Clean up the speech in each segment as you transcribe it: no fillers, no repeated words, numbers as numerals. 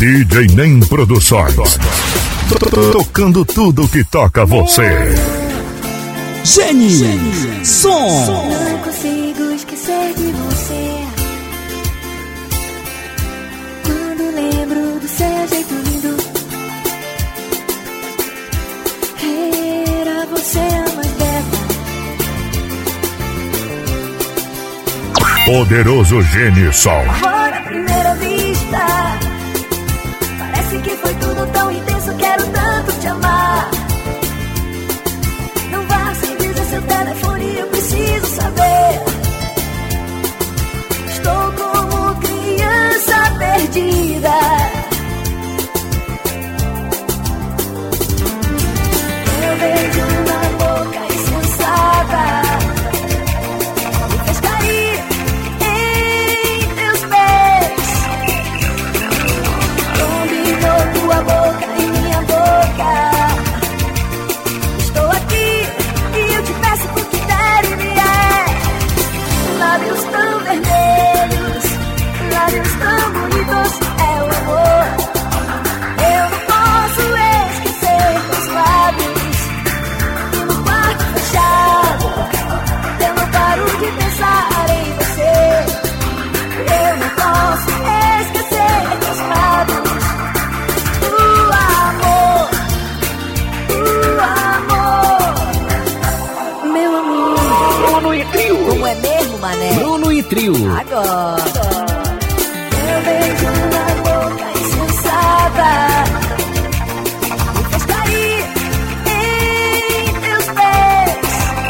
DJ Nem Produções. Tocando tudo que toca você. Geni Som. Não consigo esquecer de você. Quando lembro do seu jeito lindo, era você a mais bela. Poderoso Geni Som. Amor à primeira vista, parece que foi tudo tão intenso. Quero tanto te amar. Não vá sem dizer seu telefone, eu preciso saber. Estou como criança perdida. Eu vejo uma boca insensata, me fez cair em teus pés. Combinou tua boca e minha boca. Estou aqui e eu te peço por que der e vier. Lábios tão vermelhos, lábios tão bonitos, é o amor. Eu não posso esquecer teus lábios. E no quarto fechado, eu não paro de pensar em você. Eu não posso esquecer teus lábios. O amor, meu amor. Bruno e Trio. Como é mesmo, mané? Bruno e Trio. Agora eu vejo uma boca insensata, me fez cair em teus pés.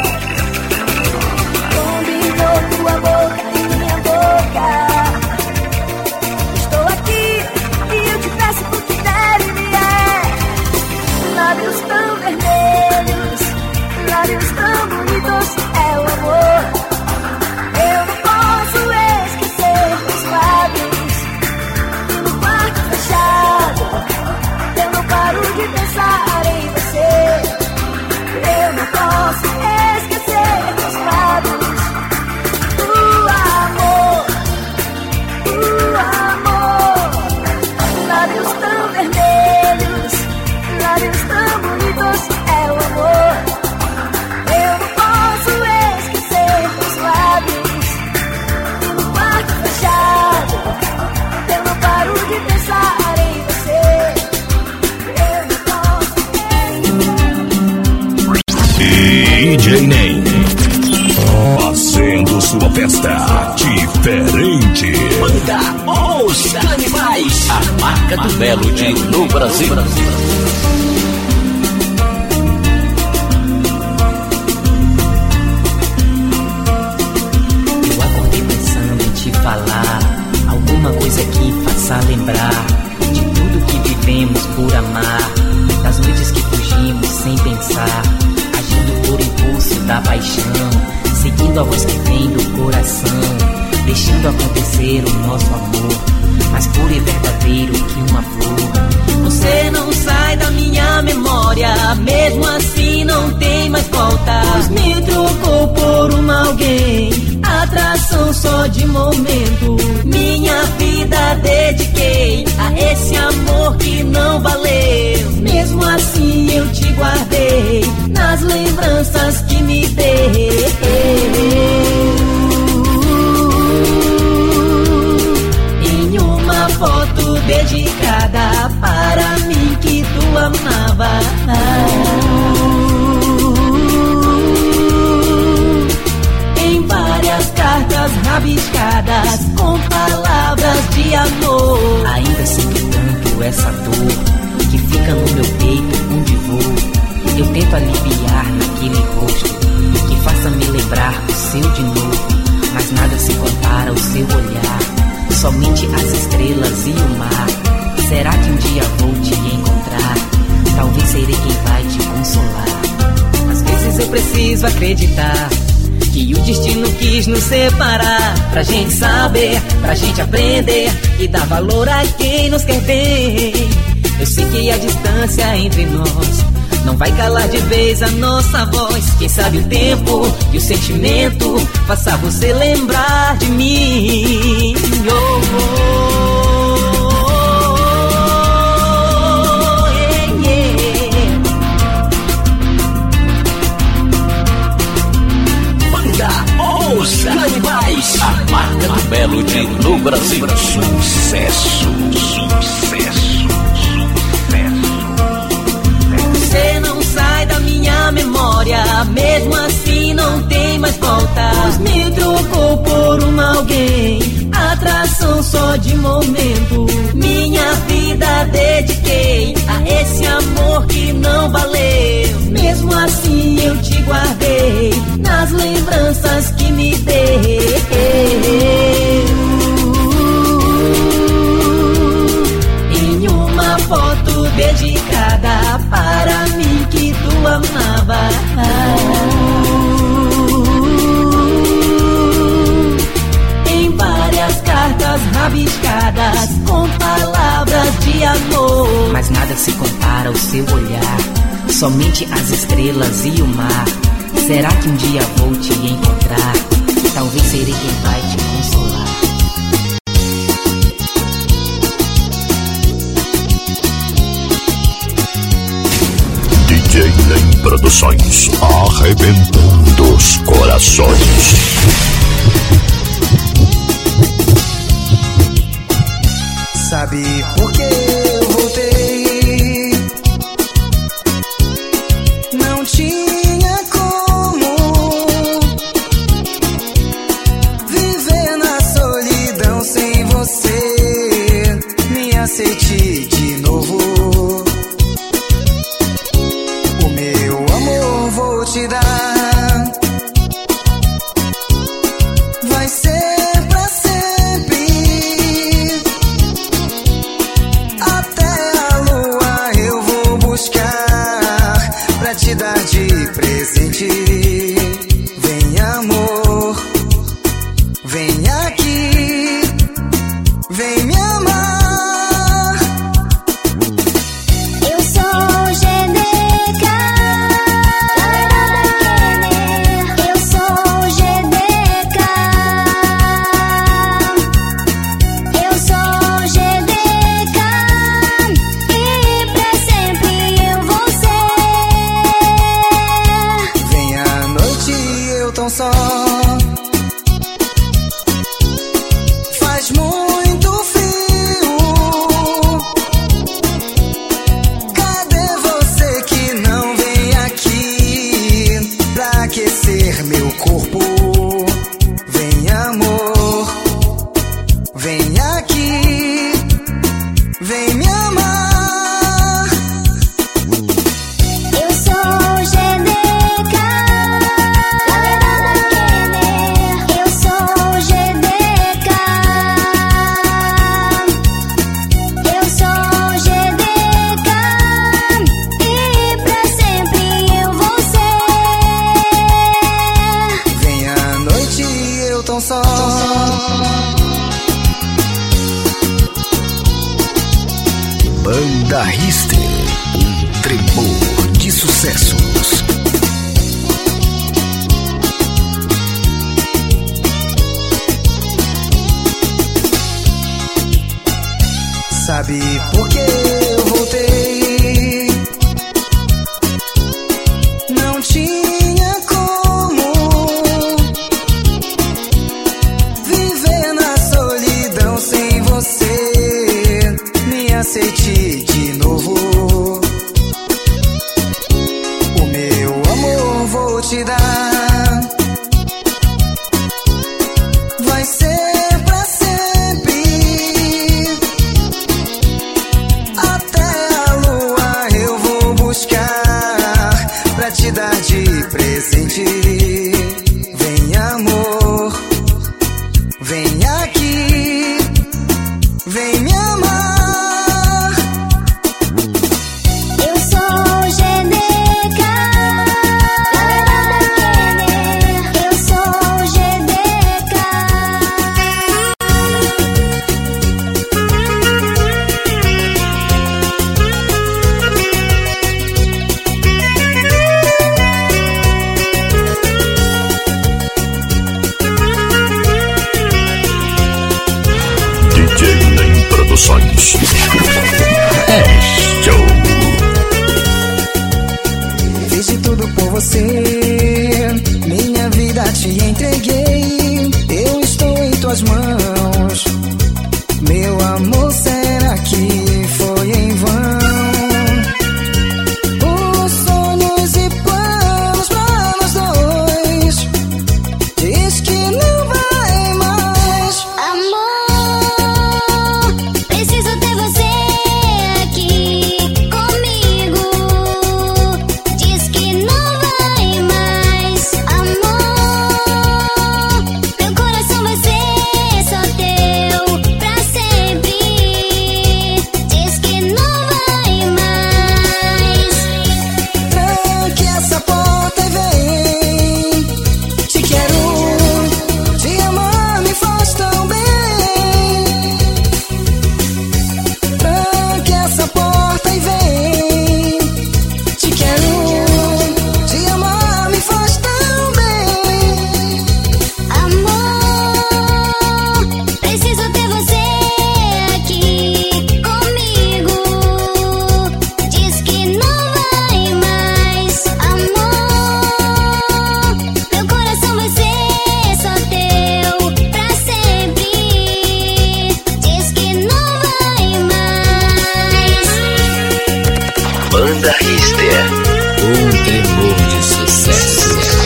Combinou tua boca e minha boca. Estou aqui e eu te peço por que der e vier. Lábios tão vermelhos, lábios tão bonitos, é o amor. Eu não posso esquecer teus lábios. E no quarto fechado, eu não paro de pensar em você. Eu não posso esquecer teus lábios. O amor, lábios tão vermelhos, lábios tão bonitos, é o amor. Eu não posso esquecer teus lábios. E no quarto fechado, eu não paro de pensar em você. Eu não posso DJ Nem. Fazendo sua festa diferente. Banda Os Canibais. A marca do Melody no Brasil. Eu acordei pensando em te falar alguma coisa que faça lembrar de tudo que vivemos por amar, das noites que fugimos sem pensar, agindo por impulso da paixão, seguindo a voz que vem do coração, deixando acontecer o nosso amor, mais puro e verdadeiro que uma flor. Você não sai da minha memória, mesmo assim não tem mais volta. Pois me trocou por alguém, atração só de momento. Minha vida dediquei a esse amor que não valeu. Mesmo assim eu te guardei nas lembranças que me deu. Em uma foto dedicada para mim que tu amava. Em várias cartas rabiscadas com palavras de amor. Ainda sinto tanto essa dor que fica no meu peito onde vou. Eu tento aliviar naquele rosto que faça me lembrar o seu de novo, mas nada se compara ao seu olhar. Somente as estrelas e o mar. Será que um dia vou te encontrar? Talvez serei quem vai te consolar. Às vezes eu preciso acreditar que o destino quis nos separar, pra gente saber, pra gente aprender e dar valor a quem nos quer bem. Eu sei que a distância entre nós não vai calar de vez a nossa voz. Quem sabe o tempo e o sentimento faça você lembrar de mim. Oh, oh, oh. Brasil. Sucesso. Você não sai da minha memória, mesmo assim não tem mais volta. Pois me trocou por alguém, atração só de momento. Minha vida dediquei a esse amor que não valeu. Mesmo assim eu te guardei nas lembranças que me deu. Em uma foto dedicada para mim que tu amava. Em várias cartas rabiscadas com palavras de amor. Mas nada se compara ao seu olhar, somente as estrelas e o mar. Será que um dia vou te encontrar? Talvez serei quem vai te consolar. DJ Nem Produções, arrebentando os corações. Sabe por que eu voltei? Não tinha como viver na solidão sem você. Me aceite de novo. O meu amor vou te dar. Vai ser pra sempre. Até a lua eu vou buscar pra te dar de presente. Vem amor, vem aqui, vem me amar. Eu sou GDK, eu sou GDK, eu sou GDK, e pra sempre eu vou ser. Vem à noite eu tão só. Faz muito frio. Cadê você que não vem aqui pra aquecer meu corpo? Vem amor, vem aqui, vem me amar. Eu sou GDK, eu sou GDK, eu sou GDK, e pra sempre eu vou ser. Vem à noite eu tão só. Banda Rister, tremor de sucessos. Sabe por que eu voltei? Não tinha como viver na solidão sem você. Me aceite de novo. O meu amor vou te dar. Vai ser pra sempre. Até a lua eu vou buscar pra te dar de presente. Vem amor, vem aqui, vem me amar. Eu sou GDK, eu sou GDK. DJ Nem Produções. É show. Fiz de tudo por você, minha vida te entreguei. Eu estou em tuas mãos. amor, será que foi em vão? Os sonhos e planos pra nós dois diz que não vai mais. Amor, preciso ter você aqui comigo. Diz que não vai mais. Amor, meu coração vai ser só teu pra sempre. Diz que não vai mais. Tranque essa porta e vem. Te quero, te amar me faz tão bem. Tranque essa porta e vem. Te quero, te amar me faz tão bem. Amor, preciso ter você aqui comigo. Diz que não vai mais. Amor, meu coração vai ser só teu pra sempre. Diz que não vai mais. Banda Richter, um tremor de sucesso.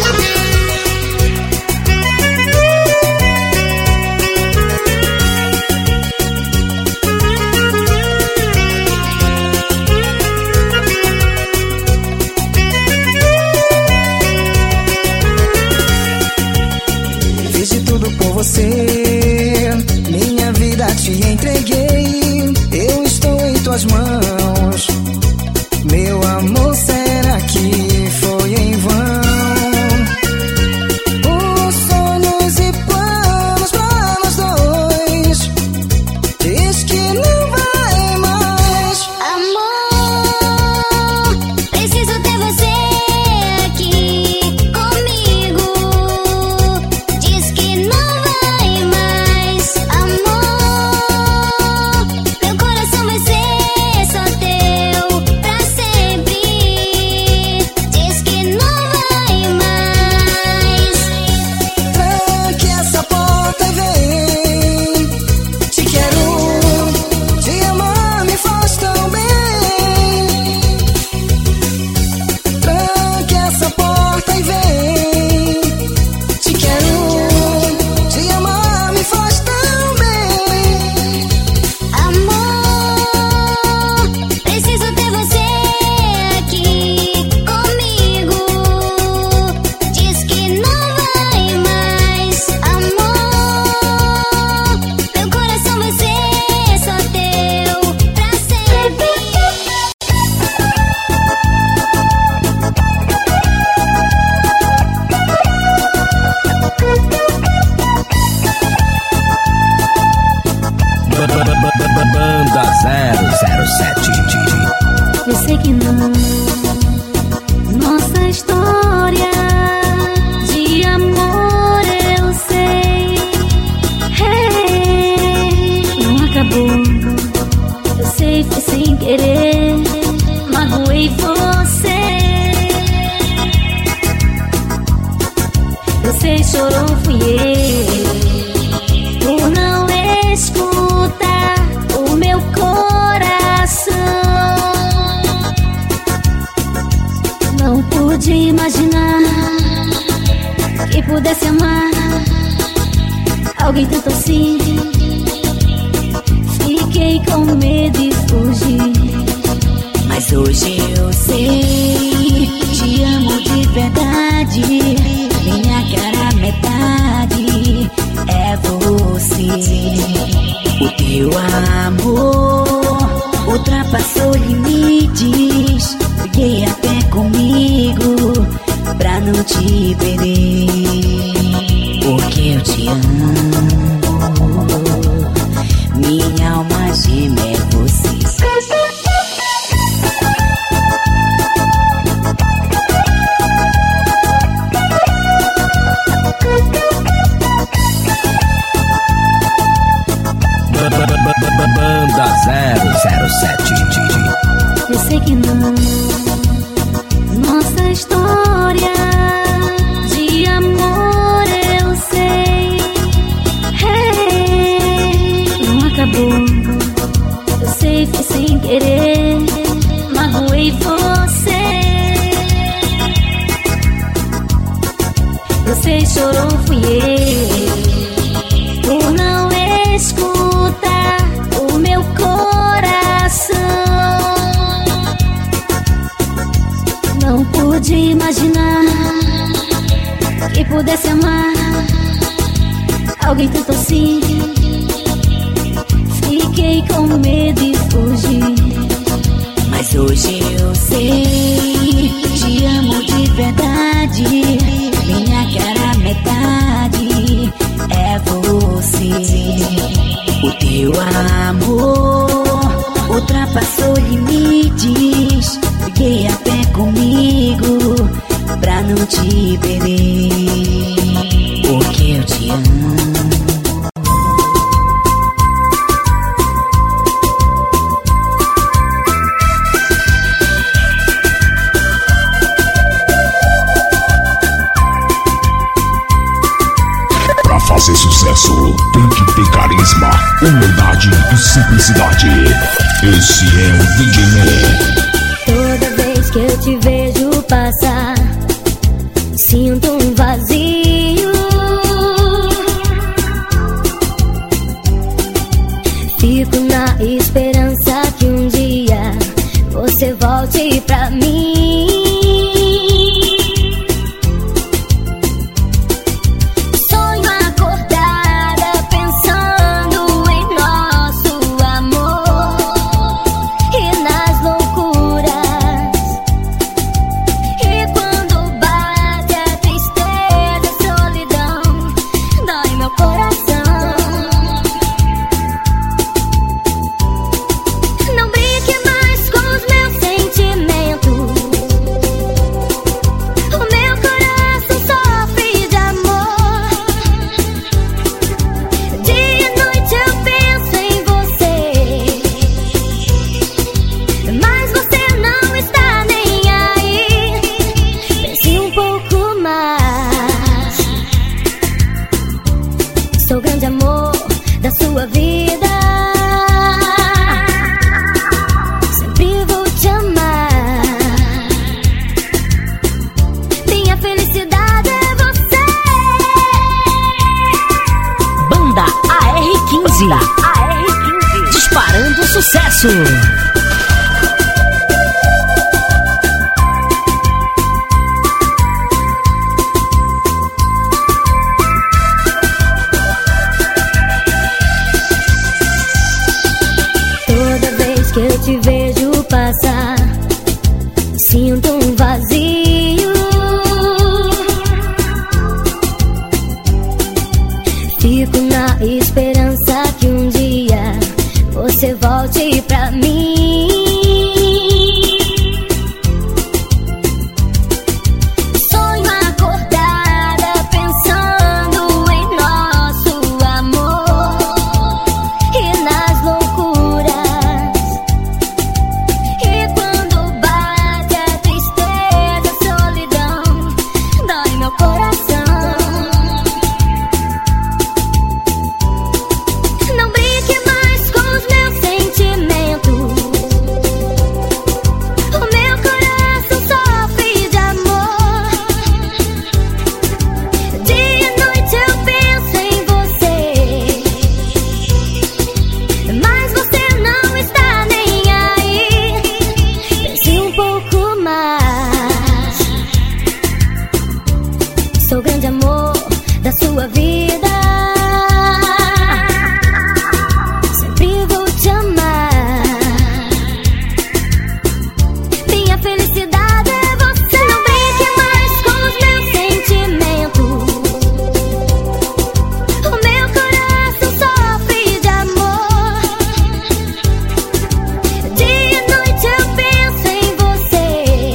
Fiz de tudo por você, minha vida te entreguei. Eu estou em tuas mãos, meu amor, será que foi em vão? Os sonhos e planos pra nós dois diz que não vai mais. Amor, preciso ter você aqui comigo. Diz que não vai mais. Amor, meu coração vai ser só teu pra sempre. Diz que não vai mais. Tranque essa porta e vem. Te quero, te amar me faz tão bem. Tranque essa porta e vem. Te quero, te amar me faz tão bem. Amor, preciso ter você aqui comigo. Diz que não vai mais. Amor, meu coração vai ser só teu pra sempre. Banda 007. Eu sei que não. Nossa história de amor eu sei. Não acabou. Eu sei, foi sem querer. Magoei você. Eu sei, chorou, fui eu. Por não escutar o meu coração. Não pude imaginar que pudesse amar alguém tanto assim. Fiquei com medo e fugi. Mas hoje eu sei, te amo de verdade. Minha cara metade é você. O teu amor ultrapassou limites. Fiquei até comigo pra não te perder. Porque eu te amo. Minha alma gêmea é você. Banda 007. Eu sei que não. Nossa história de amor eu sei. Não acabou. pudesse amar alguém tanto assim, fiquei com medo e fugi. Mas hoje eu sei, te amo de verdade. Minha cara metade é você. O teu amor ultrapassou limites. Fiquei até comigo pra não te perder, porque eu te amo. Pra fazer sucesso, tem que ter carisma, humildade e simplicidade. Esse é o DJ Ney. Toda vez que eu te vejo passar, sinto um vazio. Fico na esperança que um dia você volte pra mim. Sonho acordada pensando em nosso amor e nas loucuras. E quando bate a tristeza, a solidão, dói meu coração. Não brinque mais com os meus sentimentos. O meu coração sofre de amor. Dia e noite eu penso em você, mas você não está nem aí. Pense um pouco mais. Sou o grande amor da sua vida. Sempre vou te amar. Minha felicidade é você. Banda AR15, disparando sucesso. Toda vez que eu te vejo passar, sinto um vazio. Fico na esperança que um dia você volte pra mim. Sonho acordada pensando em nosso amor e nas loucuras. E quando bate a tristeza, a solidão, dói meu coração. Não brinque mais com os meus sentimentos. O meu coração sofre de amor. Dia e noite eu penso em você, mas você não está nem aí. Pense um pouco mais. Sou o grande amor da sua vida. Sempre vou te amar. Minha felicidade é você. Não brinque mais com os meus sentimentos. O meu coração sofre de amor. Dia e noite eu penso em você,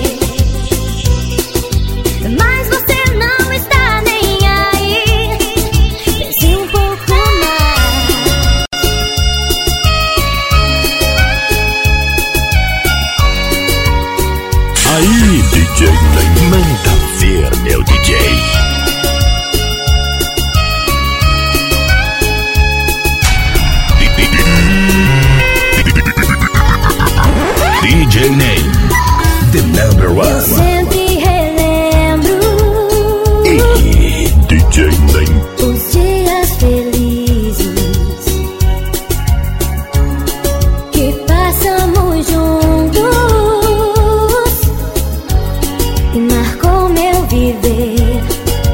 mas você não está nem aí. Pense um pouco mais. Aí, DJ Ney, manda ver, meu DJ. DJ Ney, the number one. Sempre relembro DJ Ney, os dias felizes que passamos juntos e marcou meu viver.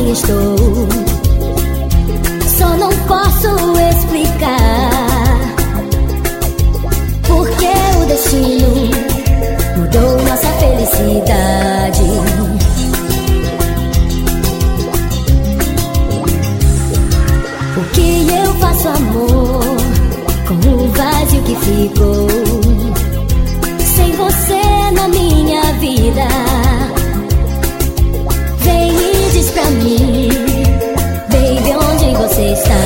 assim estou. Só não posso explicar porque o destino mudou nossa felicidade. O que eu faço, amor, com o vazio que ficou sem você na minha vida? Vem e diz pra mim, baby, onde você está?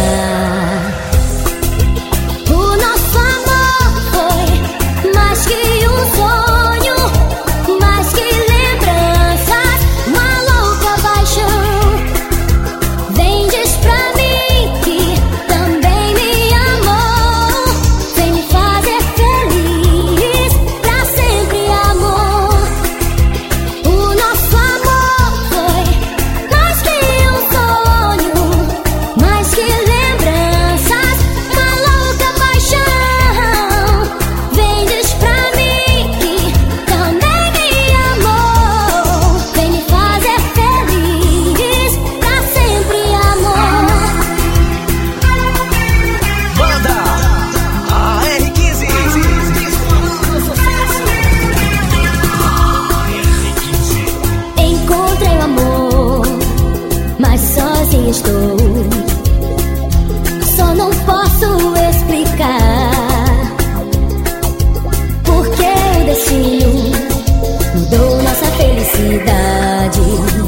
O nosso amor foi mais que um sonho, mais que lembranças, uma louca paixão. Vem, diz pra mim que também me amou. Vem me fazer feliz pra sempre, amor. O nosso amor foi mais que um sonho, mais que lembranças, uma louca paixão. Vem, diz pra mim que também me amou. Vem me fazer feliz pra sempre, amor. Banda AR15. Encontrei o amor, mas sozinha estou. Só não posso explicar porque o destino mudou nossa felicidade.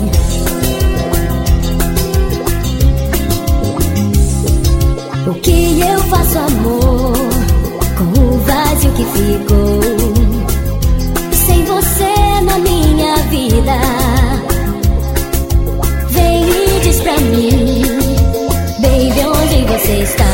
O que eu faço, amor, com o vazio que ficou sem você na minha vida? Vem e diz pra mim, baby, onde você está?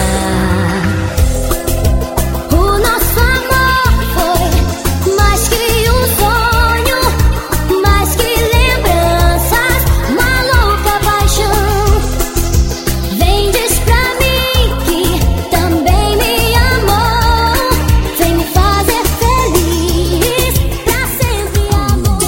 O nosso amor foi mais que um sonho, mais que lembranças, uma louca paixão. Vem, diz pra mim que também me amou. Vem me fazer feliz pra sempre, amor.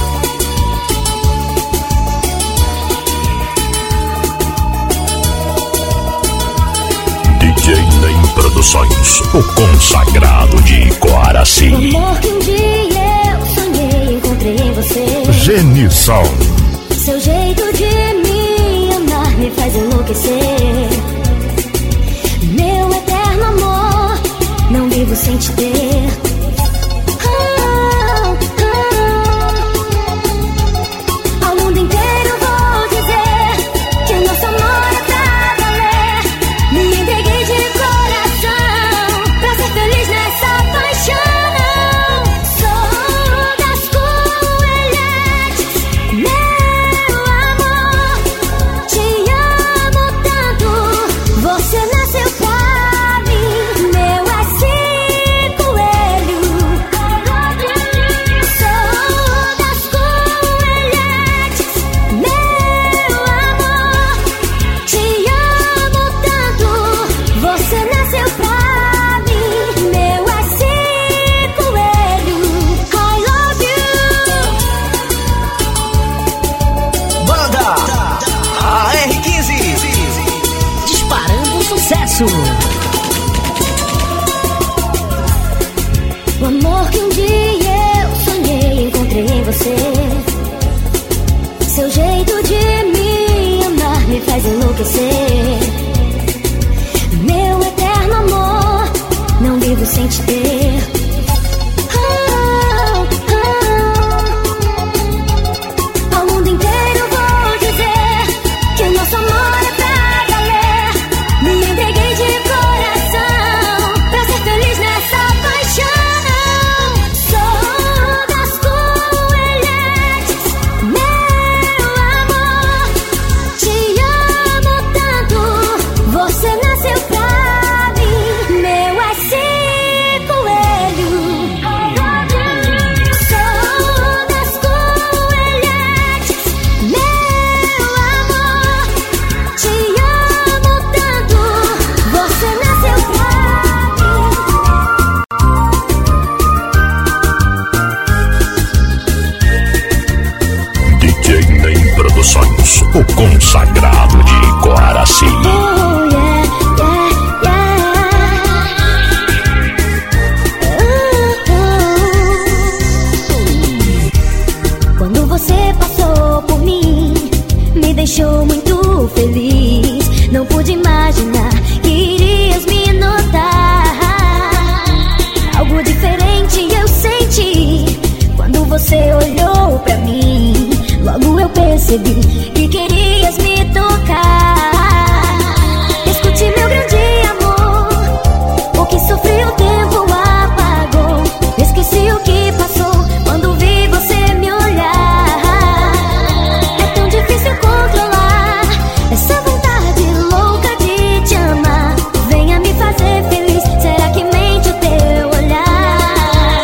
DJ Ney Produções, o consagrado de Coaraci. O amor que um dia eu sonhei, encontrei em você. Genição. Seu jeito de me amar me faz enlouquecer. Meu eterno amor, não vivo sem te ter. Ao mundo inteiro vou dizer que o nosso amor é pra valer. Me entreguei de coração pra ser feliz nessa paixão. Sou das coelhetes, meu amor. Te amo tanto, você nasceu pra mim. Meu é cinco coelho. Sou das coelhetes, meu amor. Te amo tanto, você nasceu pra mim. Meu é cinco coelho. I love you. Banda AR15. Disparando sucesso. O amor que um dia eu sonhei, encontrei em você. Seu jeito de me amar me faz enlouquecer. Meu eterno amor, não vivo sem te ter. Ao mundo inteiro vou dizer que o nosso amor é pra valer. Me entreguei de coração pra ser feliz nessa paixão. Sou das coelhetes, o consagrado de Coaraci. Oh, yeah, yeah, yeah. Quando você passou por mim, me deixou muito feliz. Não pude imaginar que irias me notar. Algo diferente eu senti quando você olhou pra mim. Logo eu percebi que querias me tocar. Escute meu grande amor, o que sofri o tempo apagou. Esqueci o que passou quando vi você me olhar. É tão difícil controlar essa vontade louca de te amar. Venha me fazer feliz, será que mente o teu olhar?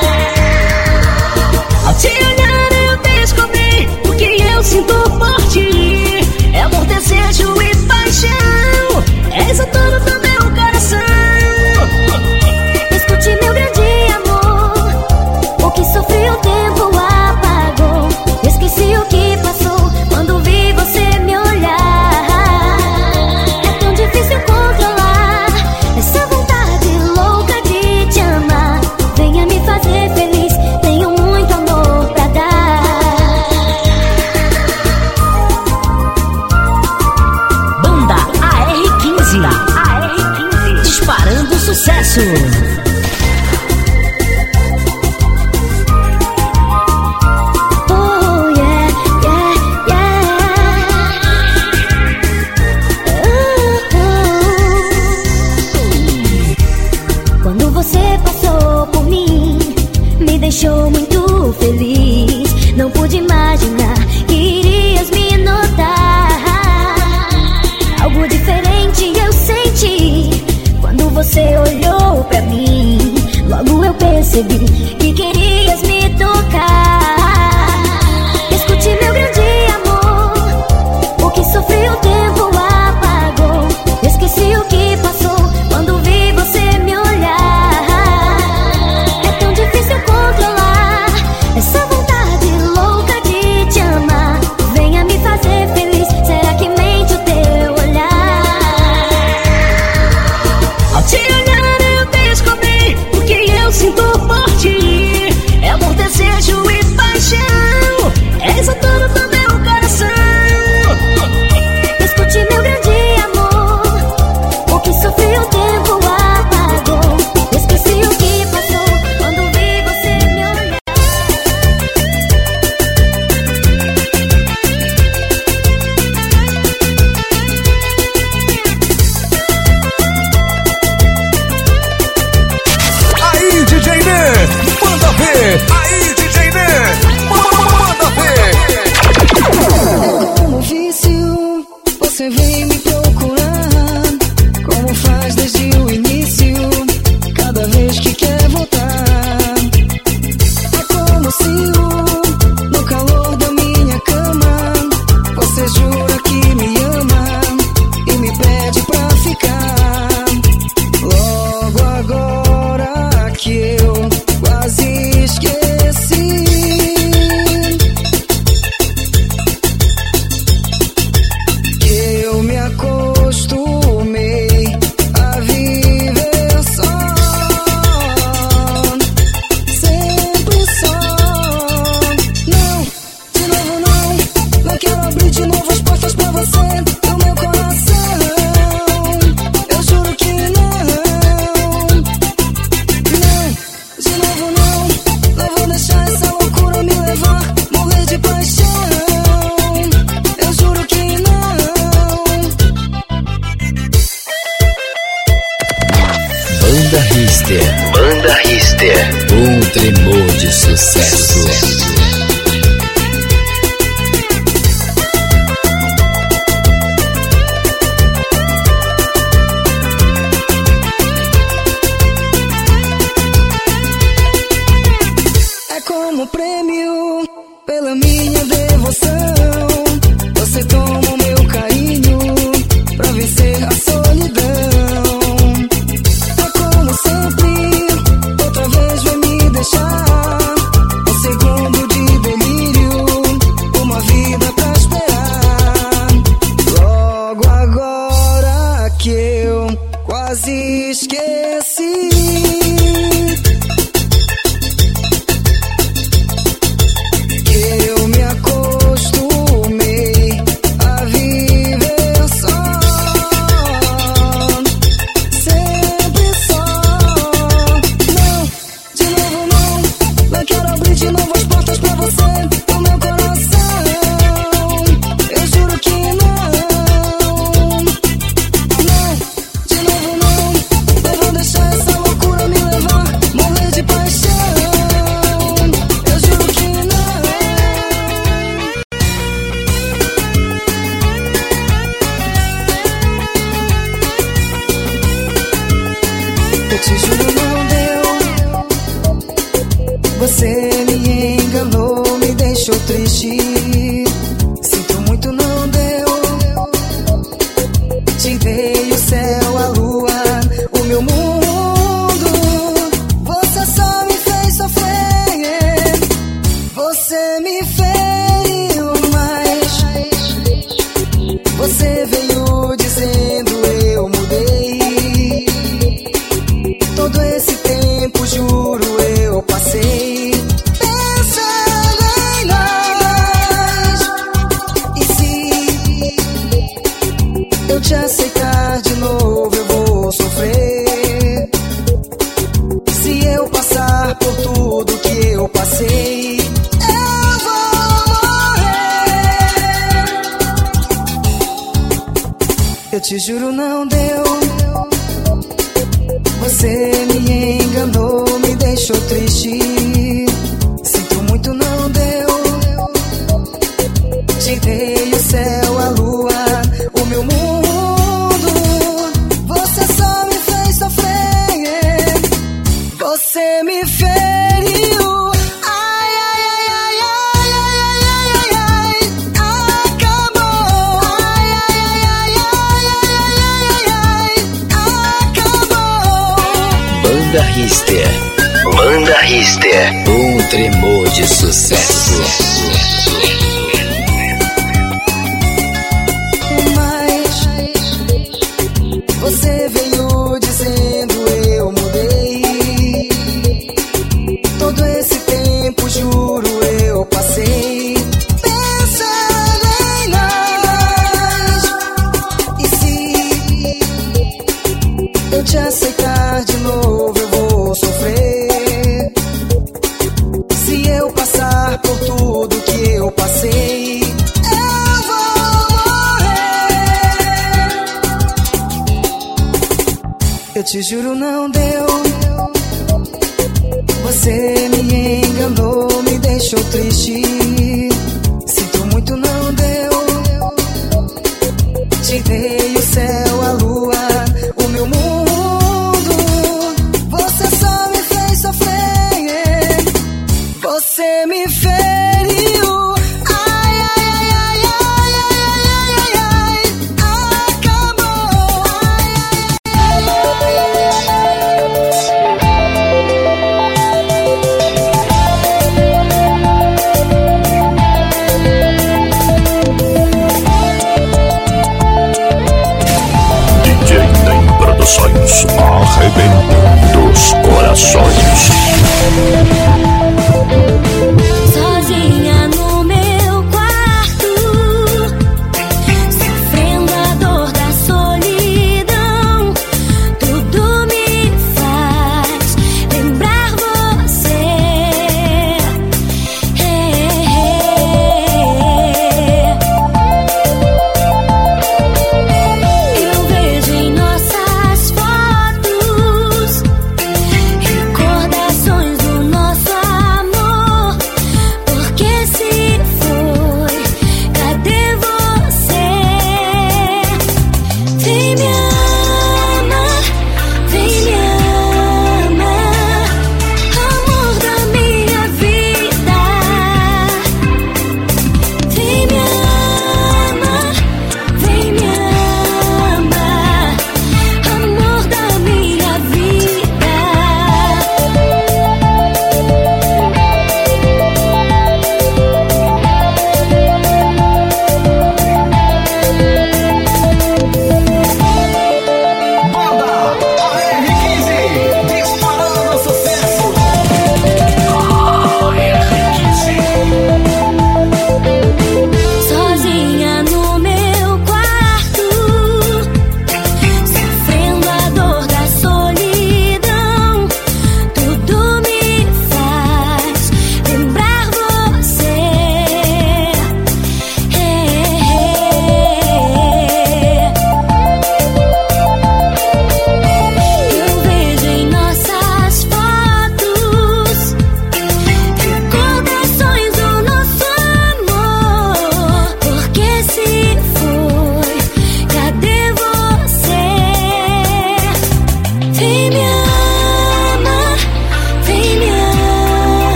Ao te olhar eu descobri o que eu sinto por ti. É amor, desejo e paixão. És a dona do meu coração. Escute meu grande amor, o que sofri o tempo apagou. Esqueci o que passou quando vi você me olhar. É tão difícil controlar essa vontade louca de te amar. Venha me fazer feliz, tenho muito amor pra dar. Banda AR15, disparando sucesso. Oh, yeah, yeah, yeah. Quando você passou por mim, me deixou muito feliz. Não pude imaginar que irias me notar. Algo diferente eu senti quando você olhou pra mim. Logo eu percebi que querias me tocar. Escute meu grande amor, o que sofri o tempo apagou. Esqueci o que passou quando vi você me olhar. É tão difícil controlar essa vontade louca de te amar. Venha me fazer feliz, será que mente o teu olhar? Ao te olhar eu descobri o que eu sinto por ti. É amor, desejo e paixão. És a dona do meu coração. Escute meu grande amor, o que sofri o tempo apagou. Esqueci o que passou quando vi você me olhar. Aí, DJ Nê, manda ver. Aí, DJ Nê, manda ver. Como vício, você vem me procurar. Como faz desde o início, cada vez que quer voltar. É como se no calor da minha cama, você jura que me ama e me pede pra ficar. Logo agora que eu quase esqueci. Eu me acostumei a viver só, sempre só. Não, de novo não, não quero abrir de novo as portas pra você do meu coração. Eu juro que não, de novo não, não vou deixar essa loucura me levar, morrer de paixão. Eu juro que não. Banda Rister, um tremor de sucesso. É como prêmio pela minha devoção. Você toma o meu carinho pra vencer a solidão. É como sempre, outra vez vai me deixar. Um segundo te juro não deu. Você me enganou, me deixou triste. Sinto muito, não deu. Te dei o céu, a lua, o meu mundo. Você só me fez sofrer. Você me feriu, mas você veio dizendo eu mudei. Todo esse tempo, juro, eu passei pensando em nós. E se eu te aceitar de novo, eu vou sofrer. Se eu passar por tudo que eu passei, eu vou morrer. Eu te juro não deu. Você me enganou, me deixou triste. Sinto muito, não deu. Te dei o céu, a lua, o meu mundo. Você só me fez sofrer. Você me feriu. Ai, ai, ai, ai, ai, ai, ai, ai, ai, acabou. Ai, ai, ai, ai, ai, ai, ai, acabou. Banda Richter. Banda Richter. Um tremor de sucesso. Mas você veio dizendo eu mudei. Todo esse tempo, juro, eu passei pensando em nós. E se eu te aceitar de novo, eu vou sofrer. Se eu passar por tudo que eu passei, eu vou morrer. Eu te juro não deu. Você me enganou, me deixou triste. Sinto muito, não deu. Te dei o céu, a lua, o meu mundo. Você só me fez sofrer. Você me feriu. Ai, ai, ai, ai, ai, ai, ai, ai, acabou. Ai, ai, ai, ai.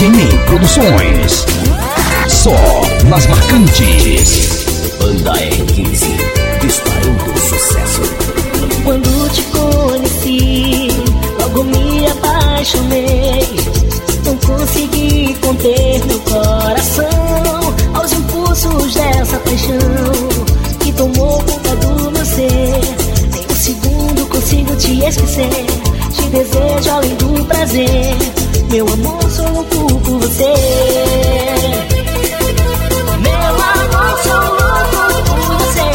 Kenny Produções. Só nas marcantes. Banda R15, disparando sucesso. Quando te conheci, logo me apaixonei. Não consegui conter meu coração aos impulsos dessa paixão que tomou conta do meu ser. Nem um segundo consigo te esquecer. Te desejo além do prazer. Meu amor, sou louco por você. Meu amor, sou louco por você.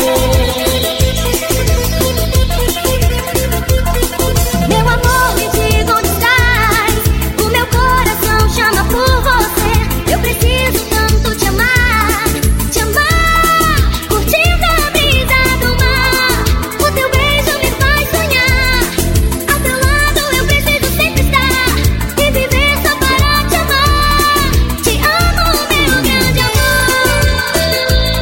Meu amor, me diz onde estás. O meu coração chama por você. Eu preciso tanto te amar, te amar. Curtindo a brisa do mar. O teu beijo me faz sonhar. Ao teu lado eu preciso sempre estar e viver só para te amar. Te amo, meu grande amor.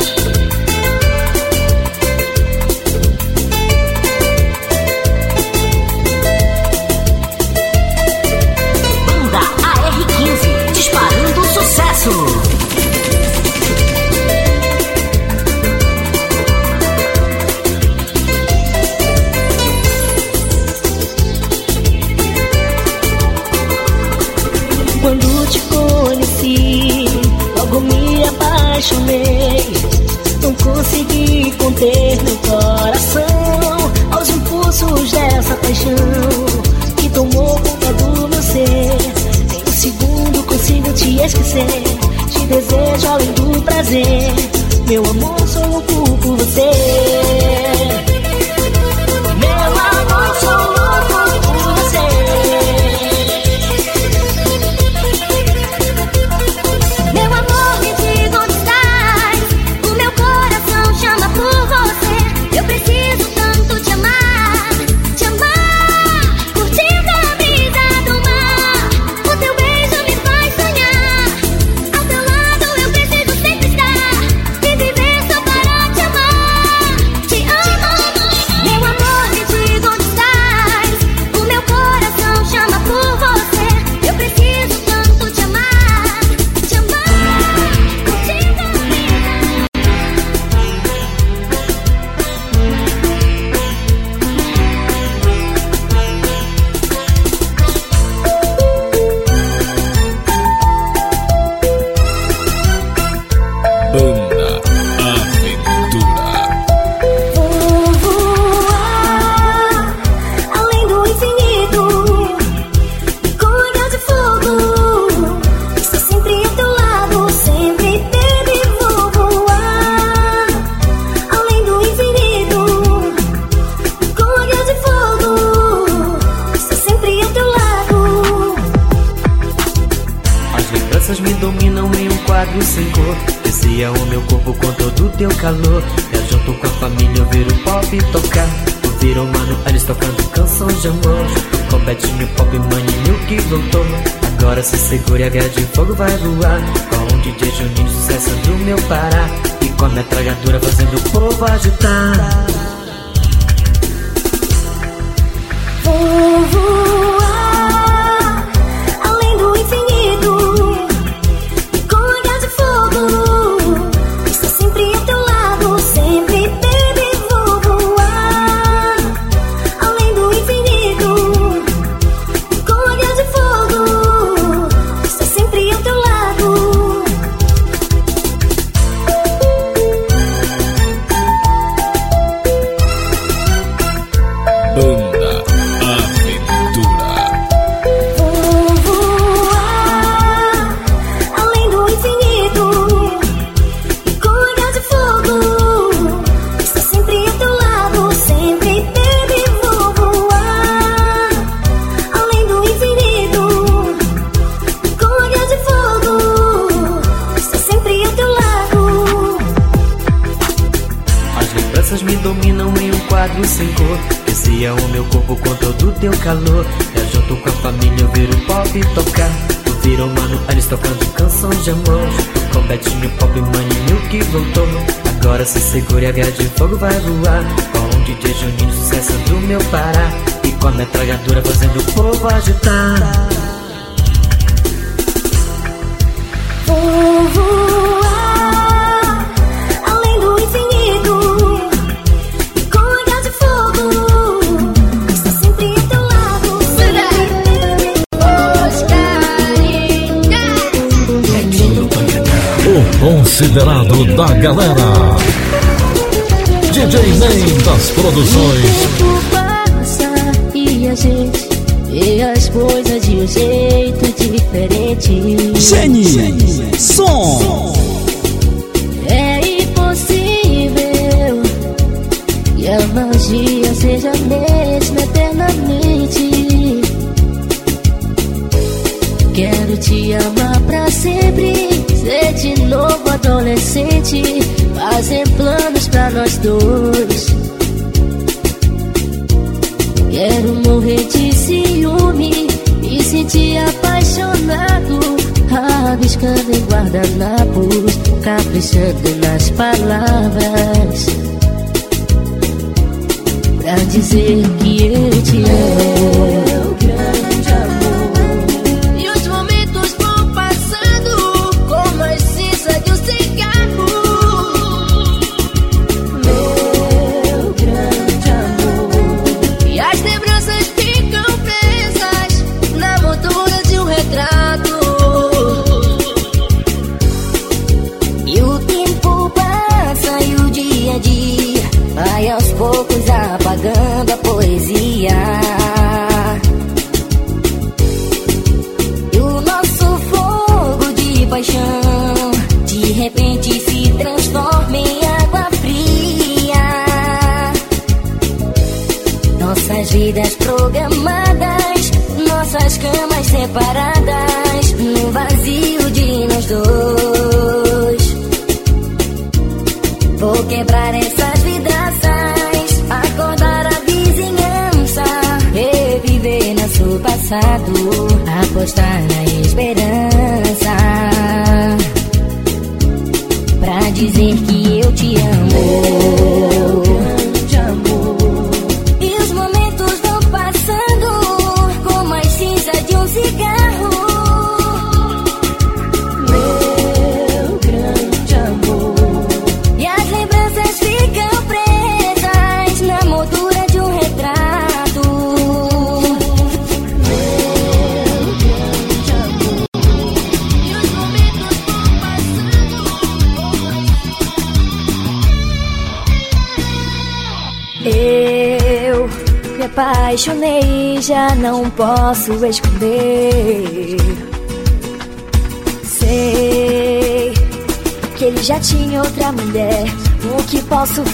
Banda AR15, disparando sucesso. Quando te conheci, logo me apaixonei. Não consegui conter meu coração aos impulsos dessa paixão que tomou conta do meu ser. Nem um segundo consigo te esquecer. Te desejo além do prazer. Meu amor, sou louco por você. Meu amor, sou louco por você. Meu amor, me diz onde estás. O meu coração chama por você. Eu preciso tanto te amar, te amar. Curtindo a brisa do mar. O teu beijo me faz sonhar. Ao teu lado eu preciso sempre estar e viver só para te amar. Te amo. Meu amor, me diz onde estás. O meu coração chama por você. Eu preciso tanto te amar, te amar. Curtindo a brisa. Banda Aventura. Vou voar além do infinito com olhar de fogo. Estou sempre ao teu lado, sempre, baby. Vou voar além do infinito com olhar de fogo. Estou sempre ao teu lado. As lembranças me dominam em um quadro sem cor. Descia o meu corpo com todo o teu calor. Eu junto com a família ouvir o pop tocar. Ouvir o Mano Eles tocando canções de amor. Com Betinho, Pop, Maninho que voltou. Agora se segure, a guerra de fogo vai voar. Com o DJ Juninho, sucesso do meu Pará. E com a metralhadora fazendo o povo agitar. Vou voar além do infinito com olhar de fogo. Estou sempre ao teu lado, sempre, baby. Vou voar além do infinito com olhar de fogo. Estou sempre ao teu lado. Banda Aventura. Vou voar além do infinito com olhar de fogo. Estou sempre ao teu lado, sempre, baby. Vou voar além do infinito com olhar de fogo. Estou sempre ao teu lado. As lembranças me dominam em um quadro sem cor. Descia o meu corpo com todo o teu calor. Eu junto com a família ouvir o pop tocar. Ouvir o Mano Eles tocando canções de amor. Com Betinho, Pop, Maninho que voltou. Agora se segure, a guerra de fogo vai voar. Com o DJ Juninho, sucesso do meu Pará. E com a metralhadora fazendo o povo agitar. Vou voar além do infinito, com angas de fogo, estou sempre ao teu lado. O considerado da galera, DJ Ney das Produções. O tempo passa e a gente vê as coisas de um jeito diferente. Gene, som. É impossível que a magia seja a mesma eternamente. Quero te amar pra sempre, ser de novo adolescente, fazer planos pra nós dois. Quero morrer de ciúme, me sentir apaixonado, rabiscando em guardanapos, caprichando nas palavras, pra dizer que eu te amo. Poucos apagando a poesia, e o nosso fogo de paixão de repente se transforma em água fria. Nossas vidas programadas, nossas camas separadas, no vazio de nós dois. Vou quebrar essas vidraças, acordar a vizinhança, reviver nosso passado, apostar na esperança, pra dizer que eu te amo. E os momentos vão passando como as cinzas de um cigarro. Meu grande amor. E as lembranças ficam presas na moldura de um retrato. Meu grande amor. E os momentos vão passando. Eu me apaixonei, já não posso esconder. Sei que ele já tinha outra mulher, o que posso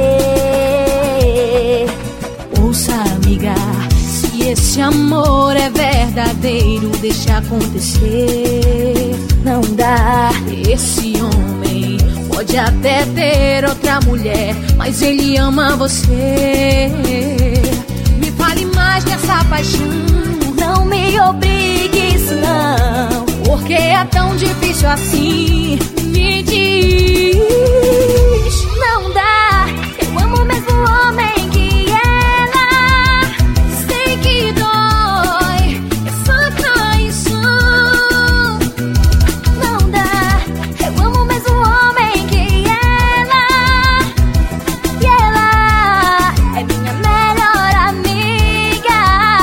fazer? Ouça, amiga, se esse amor é verdadeiro, deixa acontecer. Não dá. Esse homem pode até ter outra mulher, mas ele ama você. Me fale mais dessa paixão, Não me obrigue isso não, porque é tão difícil assim. Me diz. não dá. Eu amo o mesmo homem que ela. Sei que dói essa traição. Não dá. Eu amo o mesmo homem que ela. E ela é minha melhor amiga.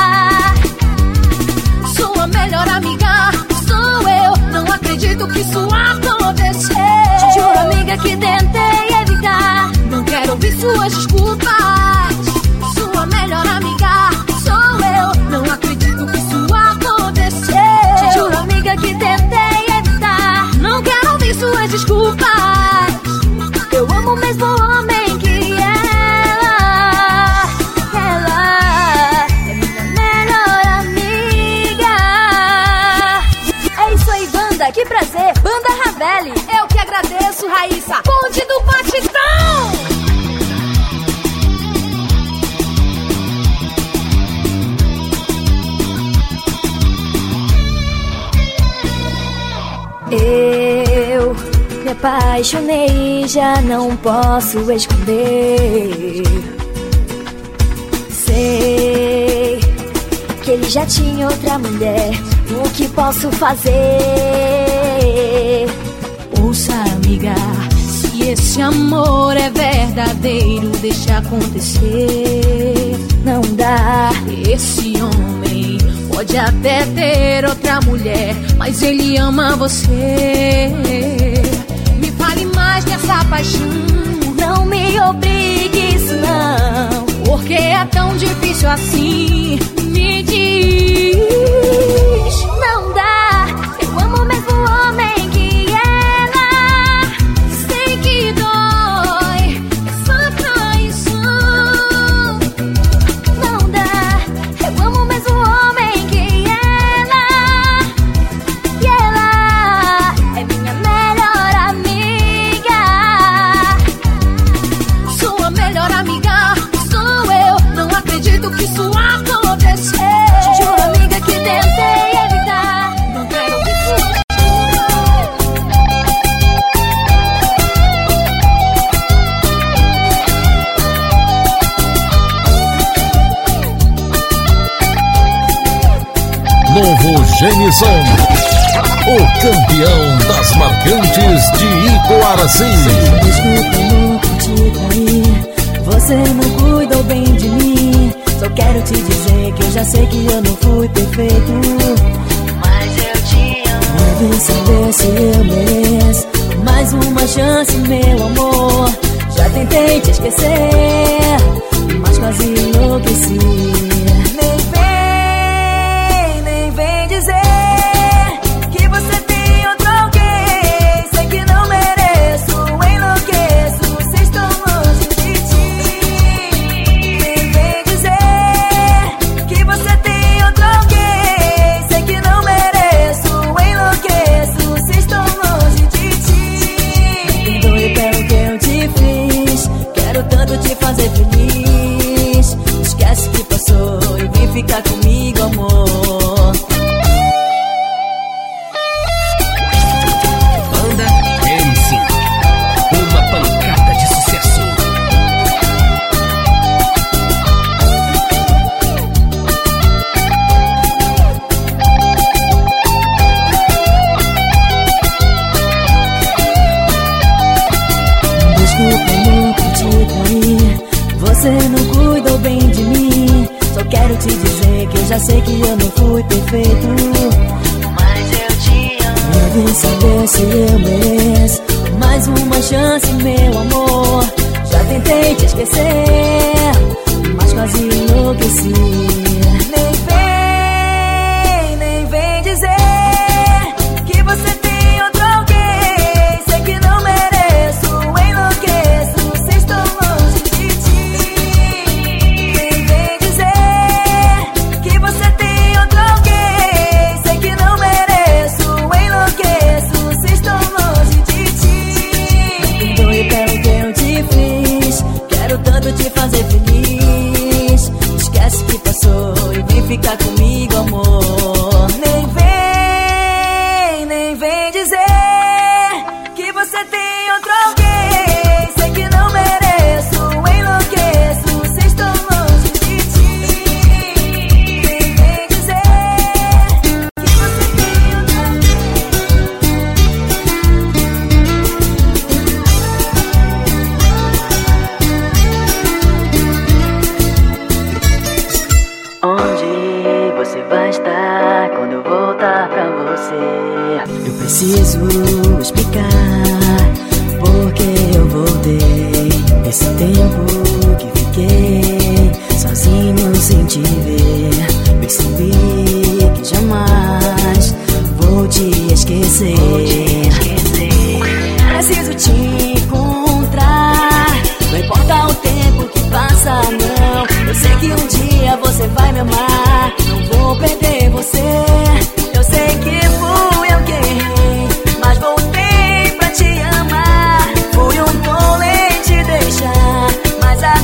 Sua melhor amiga sou eu. Não acredito que isso aconteceu. Juro, amiga, que tentei evitar. Não quero ouvir suas desculpas. Sua melhor amiga sou eu. Não acredito que isso aconteceu. Juro, amiga, que tentei evitar. Não quero ouvir suas desculpas. Eu amo o mesmo homem que ela. Ela é minha melhor amiga. É isso aí, banda, que prazer. Banda Ravelli. Eu que agradeço, Raíssa. Bonde do Batidão. Eu me apaixonei, já não posso esconder. Sei que ele já tinha outra mulher, o que posso fazer? você. Ouça, amiga, se esse amor é verdadeiro, deixa acontecer. Não dá. Esse homem pode até ter outra mulher, mas ele ama você. Me fale mais dessa paixão. Não me obrigue isso não, porque é tão difícil assim. Me diz. Não dá. Eu amo o mesmo homem que ela. Sei que dói essa traição. Não dá. Eu amo o mesmo homem que ela. E ela é minha melhor amiga. Sua melhor amiga sou eu. Não acredito que isso aconteceu. Juro, amiga, que tentei evitar. Não quero que isso. Novo Genizão, o campeão das marcantes de Icoaraci. Desculpa, nunca te traí. Você não cuidou bem de mim. Só quero te dizer que eu já sei que eu não fui perfeito, mas eu te amo. Eu vim saber se eu mereço mais uma chance, meu amor. Já tentei te esquecer, mas quase enlouqueci. Nem vem dizer que você tem outro alguém. Sei que não mereço, enlouqueço se estou longe de ti. Nem vem dizer que você tem outro alguém. Sei que não mereço, enlouqueço se estou longe de ti. Me perdoe pelo que eu te fiz, quero tanto te fazer feliz. Esquece que passou e vem ficar comigo, amor. Banda MC, uma pancada de sucesso. Desculpa, nunca te traí. Você não cuidou bem de mim. Só quero te dizer que eu já sei que eu não fui perfeito, mas eu te amo. Eu vim saber se eu mereço mais uma chance, meu amor. Já tentei te esquecer, mas quase enlouqueci. Nem vem dizer que você tem outro alguém. Sei que não mereço, enlouqueço se estou longe de ti. Nem vem dizer que você tem outro alguém. Sei que não mereço, enlouqueço se estou longe de ti. Me perdoe pelo que eu te fiz, quero tanto te fazer feliz. Esquece que passou e vem ficar comigo, amor. Nem vem dizer que você tem outro alguém. Sei que não mereço, enlouqueço se estou longe de ti. Nem vem dizer que você tem outro alguém. Onde você vai estar quando eu voltar pra você? Eu preciso explicar porque eu voltei. Esse tempo que fiquei sozinho sem te ver, percebi que jamais vou te esquecer. Preciso te encontrar, não importa o tempo que passa, não. Eu sei que um dia você vai me amar, não vou perder você. Eu sei que fui eu quem errei, mas voltei pra te amar. Fui um tolo em te deixar, mas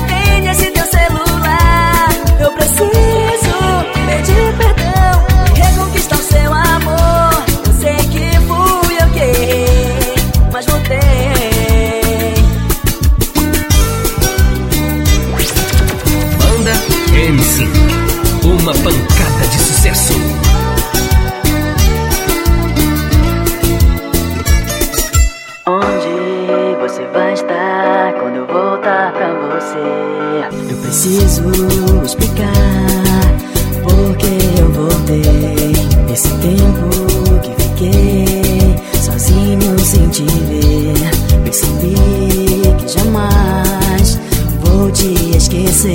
Eu preciso explicar porque eu voltei. Esse tempo que fiquei sozinho sem te ver, percebi que jamais vou te esquecer.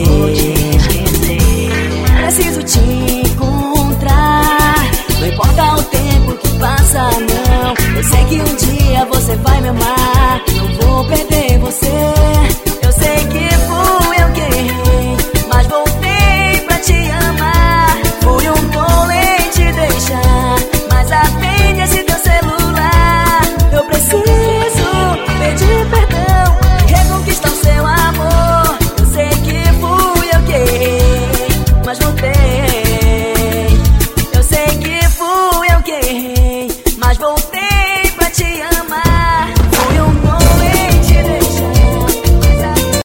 Preciso te encontrar, não importa o tempo que passa, não. Eu sei que um dia você vai me amar, não vou perder você. Eu sei que fui eu que errei, mas voltei pra te amar. Fui um tolo em te deixar, mas atende esse teu celular. Eu preciso pedir perdão e reconquistar o seu amor. Eu sei que fui eu que errei, mas voltei. Eu sei que fui eu que errei, mas voltei pra te amar. Fui um tolo em te deixar, mas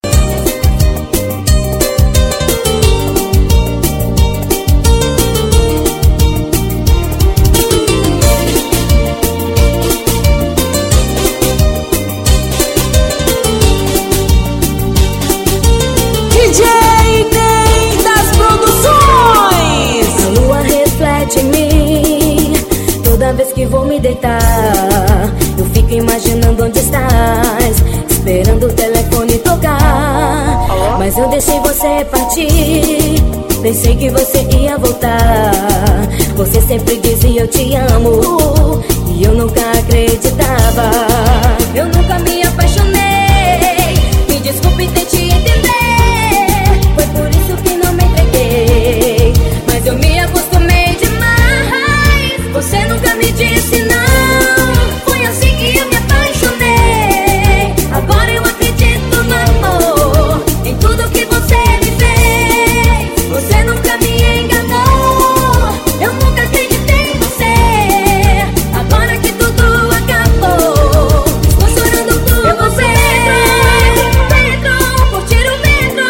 DJ Ney das Produções. A lua reflete em mim toda vez que vou me deitar. Eu fico imaginando onde estás, esperando o telefone tocar. Mas eu deixei você partir, pensei que você ia voltar. Você sempre dizia eu te amo, e eu nunca acreditava. Eu nunca me apaixonei, me desculpe, tente entender. Foi por isso que não me entreguei, mas eu me acostumei demais. Você nunca me disse não, foi assim que eu me apaixonei. Agora eu acredito no amor, em tudo que você me fez. Você nunca me enganou, eu nunca acreditei em você. Agora que tudo acabou, estou chorando por você. Pedro, curtir o Pedro,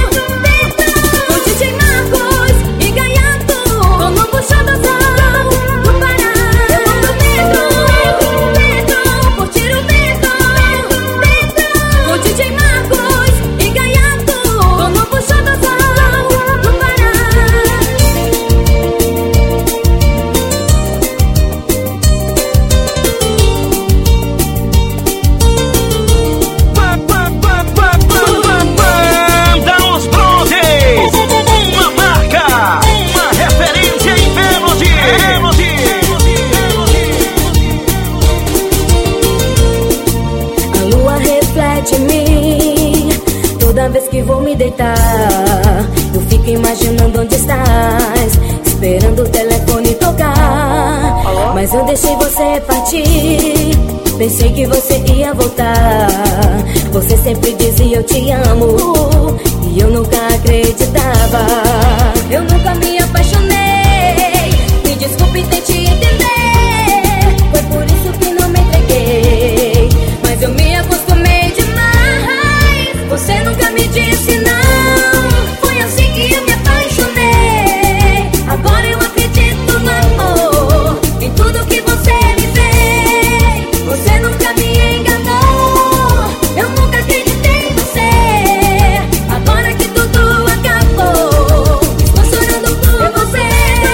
o DJ Marcos e Gaiato, com novo xodozão do Pará. Eu amo Pedro, curtir o Pedro, o DJ Marcos e Gaiato, com novo xodozão do Pará. Banda Os Bronzes, uma marca, uma referência em Melody. A lua reflete em mim toda vez que vou me deitar. Eu fico imaginando onde estás, esperando o telefone tocar. Mas eu deixei você partir, pensei que você ia voltar. Você sempre dizia eu te amo, e eu nunca acreditava. Eu nunca me apaixonei, me desculpe, tente entender. Foi por isso que não me entreguei, mas eu me acostumei demais. Você nunca me disse não, foi assim que eu me apaixonei. Agora eu acredito no amor, em tudo que você me fez. Você nunca me enganou, eu nunca acreditei em você. Agora que tudo acabou, estou chorando por você.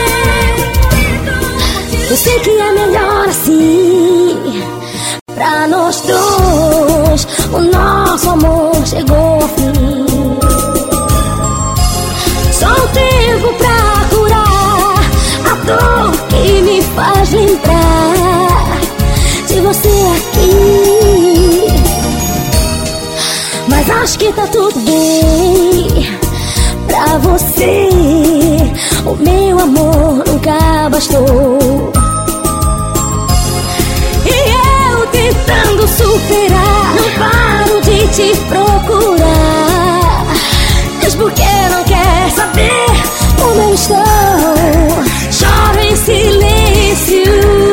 Eu sei que é melhor assim, pra nós dois. O nosso amor chegou ao fim. Só o tempo pra curar a dor que me faz lembrar de você aqui. Mas acho que tá tudo bem pra você. O meu amor nunca bastou. E eu tentando superar, não paro de te procurar. Mesmo que não quer saber como eu estou, choro em silêncio,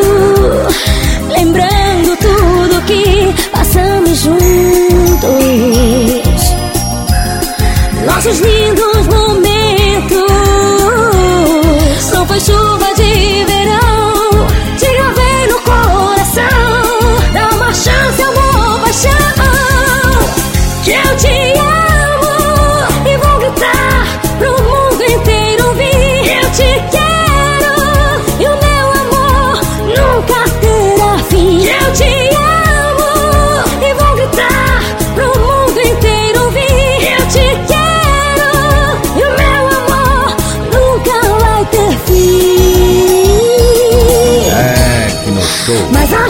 lembrando tudo que passamos juntos. Nossos lindos momentos. Não foi chuva de verão, te gravei no coração. Dá uma chance, amor, paixão, que eu te amo.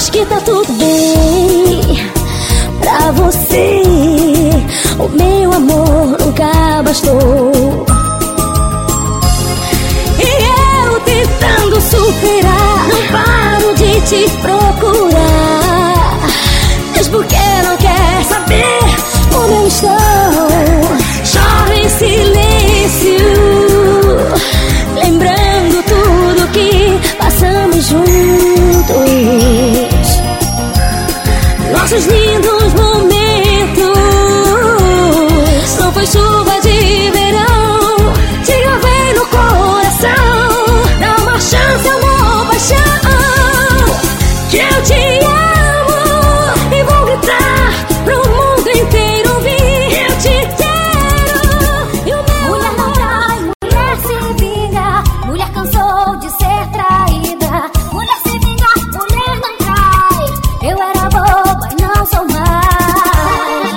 acho que tá tudo bem pra você. O meu amor nunca bastou. E eu tentando superar, não paro de te procurar. Mas por que não quer saber como eu estou? Choro em silêncio, lembrando tudo que passamos juntos. Nossos lindos momentos. Não foi chuva de verão, te gravei no coração. Dá uma chance, amor, paixão, que eu te amo e vou gritar pro mundo inteiro ouvir. Eu te quero e o meu mulher não trai, mulher se vinga. Mulher cansou de ser traída. Mulher se vinga, mulher não trai. Eu era boba e não sou mais.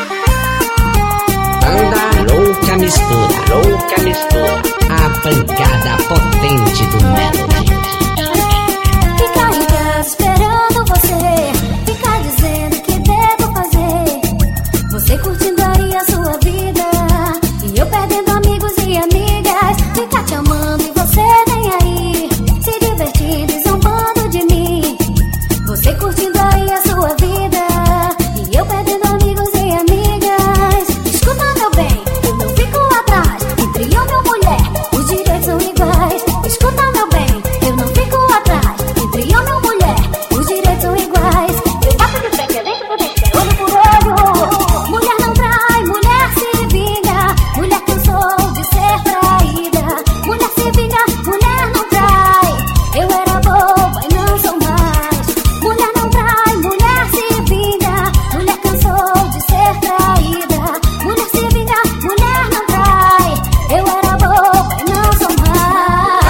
Banda louca mistura, a pancada potente do Melody. Ficar em casa esperando você, ficar dizendo que devo fazer. Você curtindo aí a sua vida e eu perdendo amigos e amigas. Ficar te amando e você nem aí, se divertindo e zombando de mim. Você curtindo aí a sua vida e eu perdendo amigos e amigas. Escuta, meu bem, eu não fico atrás. Entre homem e mulher, os direitos são iguais. Escuta, meu bem, eu não fico atrás. Entre homem e mulher, os direitos são iguais. Eu bato de frente, dentro por dentro, olho por olho. Mulher não trai, mulher se vinga. Mulher cansou de ser traída. Mulher se vinga, mulher não trai. Eu era boba e não sou mais. Mulher não trai, mulher se vinga. Mulher cansou de ser traída. Mulher se vinga, mulher não trai. Eu era boba e não sou mais.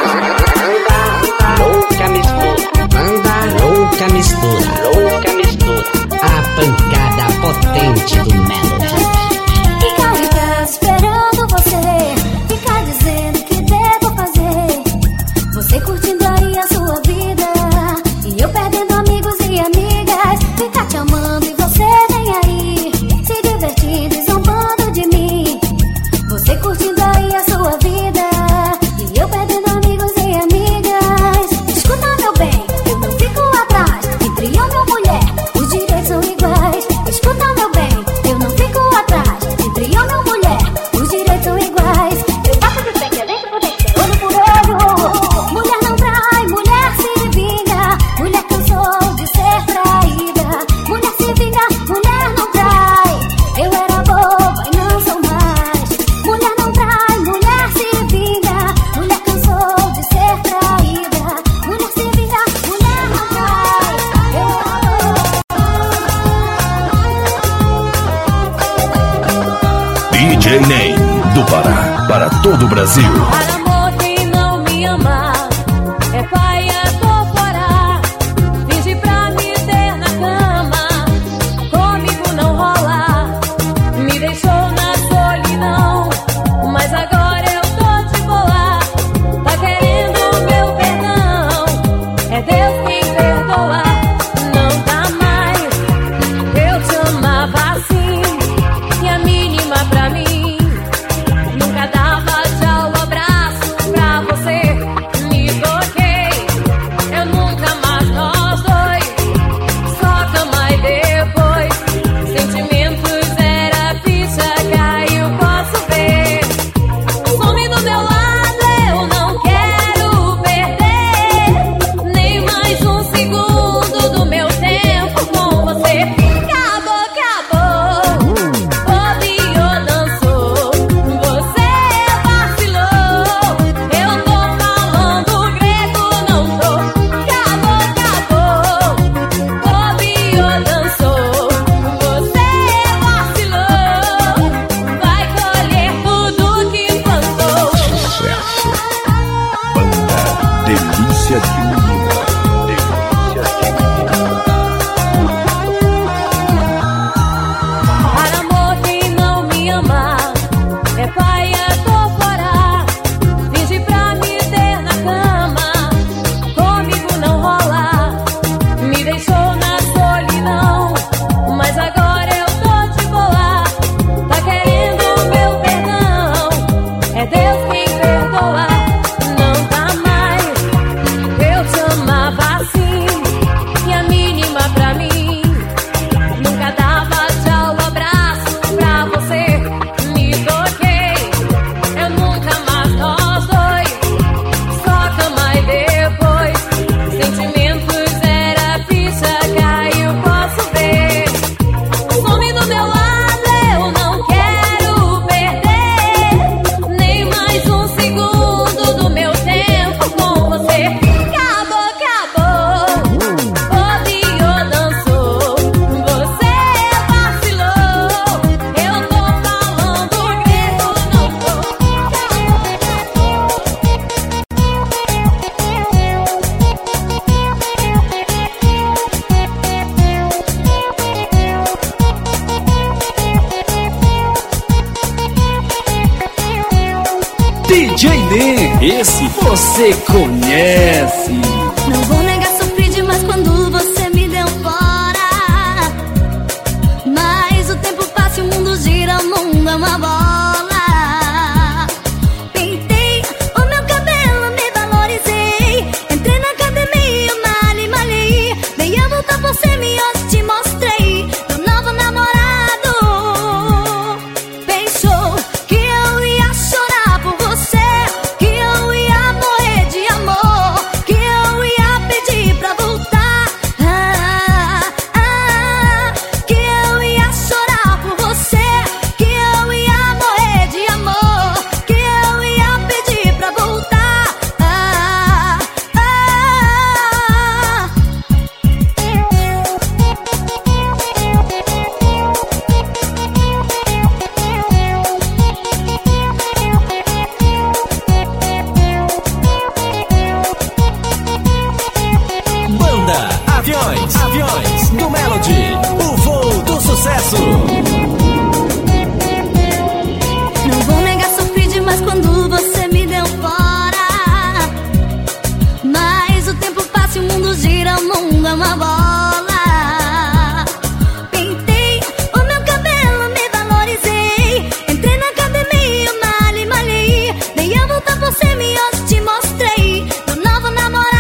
Banda louca mistura, a pancada potente do Melody. Ficar em casa esperando você, ficar dizendo que devo fazer. Você curtindo aí a sua vida e eu perdendo amigos e amigas. Ficar te amando e você nem aí, se divertindo e zombando de mim. Você curtindo aí a sua vida e eu perdendo amigos e amigas. Escuta, meu bem, eu não fico atrás. Entre homem e mulher, os direitos são iguais. Escuta, meu bem, eu não fico atrás. Entre homem e mulher, os direitos são iguais. Eu bato de frente, dentro por dentro, olho por olho. Mulher não trai, mulher se vinga. Mulher cansou de ser traída. Mulher se vinga, mulher não trai. Eu era boba e não sou mais. Mulher não trai, mulher se vinga. Mulher cansou de ser traída. Mulher se vinga, mulher não trai. Eu era DJ Ney, do Pará, para todo o Brasil. Para amor quem não me ama é paia, tô fora. Finge pra me ter na cama, comigo não rola. Me deixou na solidão, mas agora eu tô de boa. Tá querendo meu perdão, é Deus quem perdoa. Não dá mais, eu te amava assim, e a mínima pra mim nunca dava tchau, abraço. DJ D, esse você conhece. Não vou negar, sofri demais quando você me deu fora. Mas o tempo passa e o mundo gira, o mundo é uma bola. Pintei o meu cabelo, me valorizei. Entrei na academia, malhei. Dei a volta por cima e hoje te mostrei meu novo namorado. Pensou que eu ia chorar por você, que eu ia morrer de amor, que eu ia pedir pra voltar, que eu ia chorar por você, que eu ia morrer de amor, que eu ia pedir pra voltar. Banda Aviões do Melody, o voo do sucesso. Não vou negar, sofri demais quando você me deu fora. Mas o tempo passa e o mundo gira, o mundo é uma bola. Pintei o meu cabelo, me valorizei. Entrei na academia, malhei. Dei a volta por cima e hoje te mostrei meu novo namorado.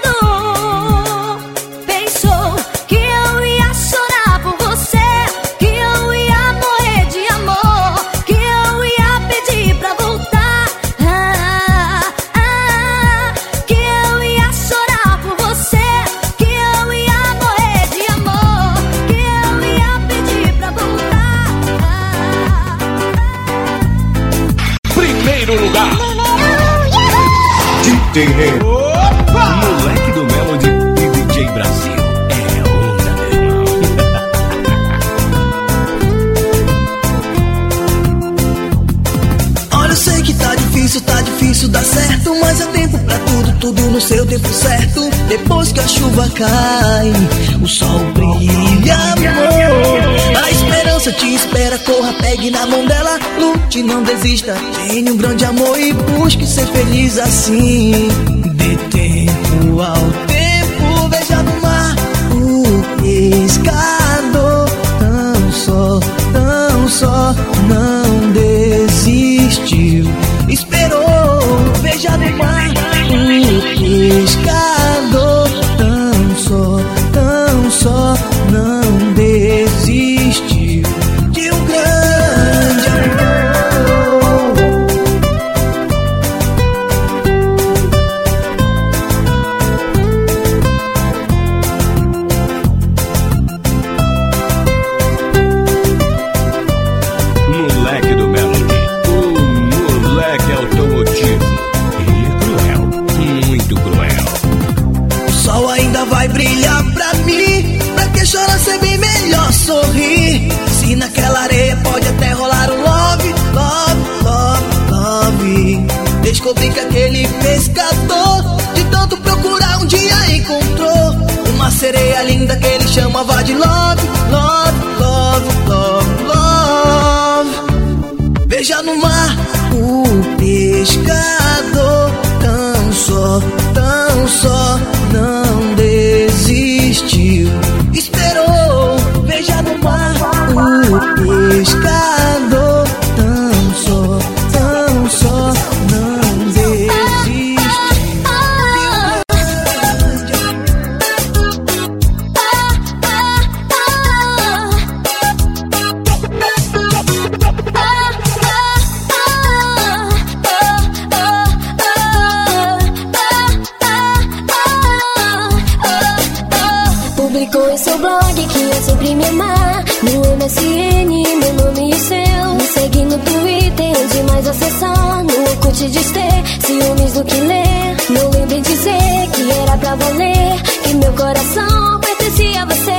Pensou que eu ia chorar por você, que eu ia morrer de amor, que eu ia pedir pra voltar, que eu ia chorar por você, que eu ia morrer de amor, que eu ia pedir pra voltar. Primeiro lugar. Moleque do Melody e DJ Brasil. É onda, meu irmão. Olha, eu sei que tá difícil dar certo, mas é tempo pra tudo no seu tempo certo. Depois que a chuva cai, o sol brilha, amor. A esperança te espera, corra, pegue na mão dela, lute, não desista. Tenha um grande amor e busque ser feliz assim. Dê tempo ao tempo, veja no mar o pescador. Tão só, não desistiu. Esperou, veja no mar o pescador. Tão só, não desistiu de um grande amor. Moleque do Melody, o moleque automotivo. E cruel, muito cruel. O sol ainda vai brilhar pra mim. Pra que chorar ser bem melhor sorrir? Se naquela areia pode até rolar um love. Descobri que aquele pescador, de tanto procurar, um dia encontrou uma sereia linda que ele chamava de love. Veja no mar o pescador. Tão só, não desistiu. Esperou, veja no mar o pescador. Tão só, não desistiu. Publicou em seu blog que ia sempre me amar. No MSN, meu nome e o seu. Me segue no Twitter, onde mais acessar. No Orkut diz ter ciúmes do que ler. Não lembre de dizer que era pra valer, que meu coração pertencia a você.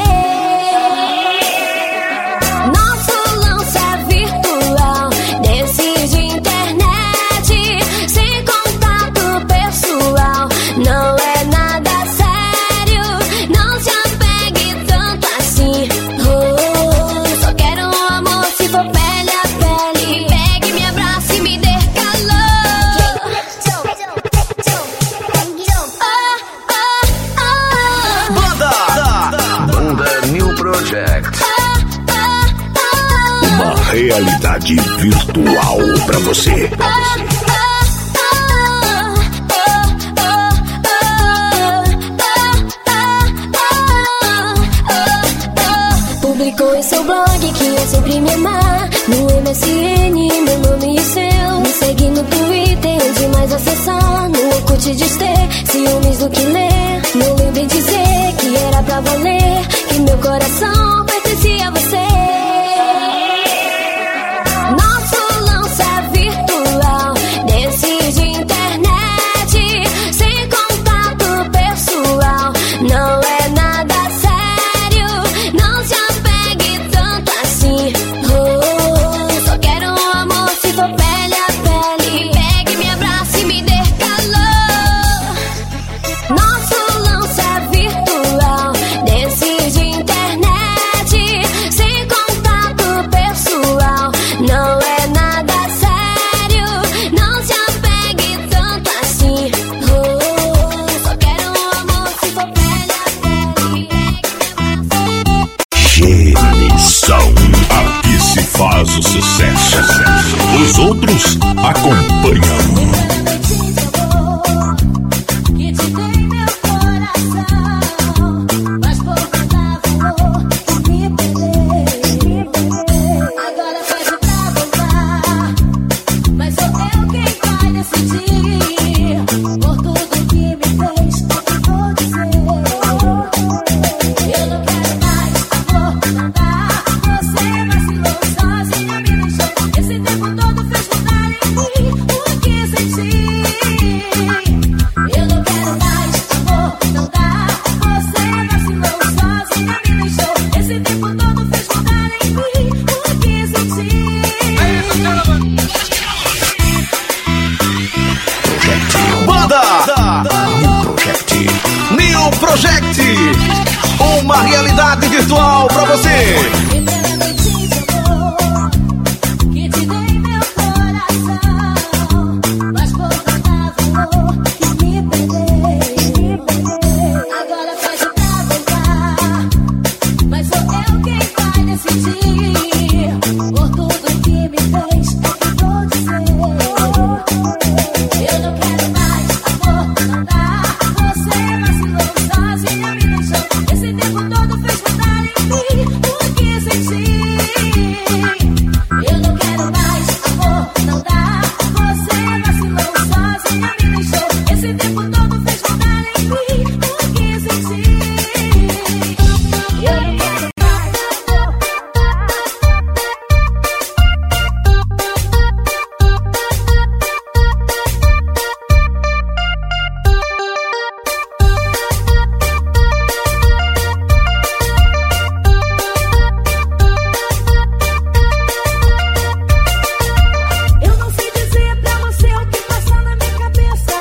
Nosso lance é virtual, desses de internet, sem contato pessoal. Não é nada sério, não se apegue tanto assim. Só quero um amor se for pele a pele. Pegue, me abrace e me dê calor. realidade virtual pra você. Publicou em seu blog que ia sempre me amar. No MSN, meu nome e seu. Me segue no Twitter, onde mais acessar. No Orkut diz ter ciúmes do que ler. Não lembro em dizer que era pra valer, que meu coração pertencia a você. Nosso lance é virtual, desses de internet, sem contato pessoal. Não é nada sério, não se apegue tanto assim. Oh, só quero um amor se for pele a pele. Me pegue, me abrace e me dê calor. Nosso lance é virtual, desses de internet, sem contato pessoal. Não é nada sério, não se apegue tanto assim. Oh, só quero um amor se for pele a pele. Genição, aqui se faz o sucesso. Os outros acompanham. Que te dei meu coração, mas por nada valor me perder. Agora pede pra voltar, mas sou eu quem vai decidir. Por tudo que me fez, é que vou dizer. Eu não quero mais amor, não dá. Você vacilou, sozinha me deixou. Esse tempo todo fez mudar em mim o que senti. Eu não quero mais amor, não dá. Você vacilou, sozinha me deixou. Esse tempo todo fez mudar em mim o que senti. Banda New Project, uma realidade virtual pra você. Primeiramente de amor, que te dei meu coração, mas por nada valor me perder. Agora pede pra voltar, mas sou eu quem vai decidir. Por tudo que me fez, é que vou dizer. Eu não quero mais amor, não dá. Você vacilou, sozinha me deixou. Esse tempo todo fez mudar em mim o que senti. Eu não quero mais amor, não dá. Você vacilou, sozinha me deixou. Esse tempo todo fez mudar em mim o que senti. Eu não quero mais amor. Eu não sei dizer pra você o que passa na minha cabeça.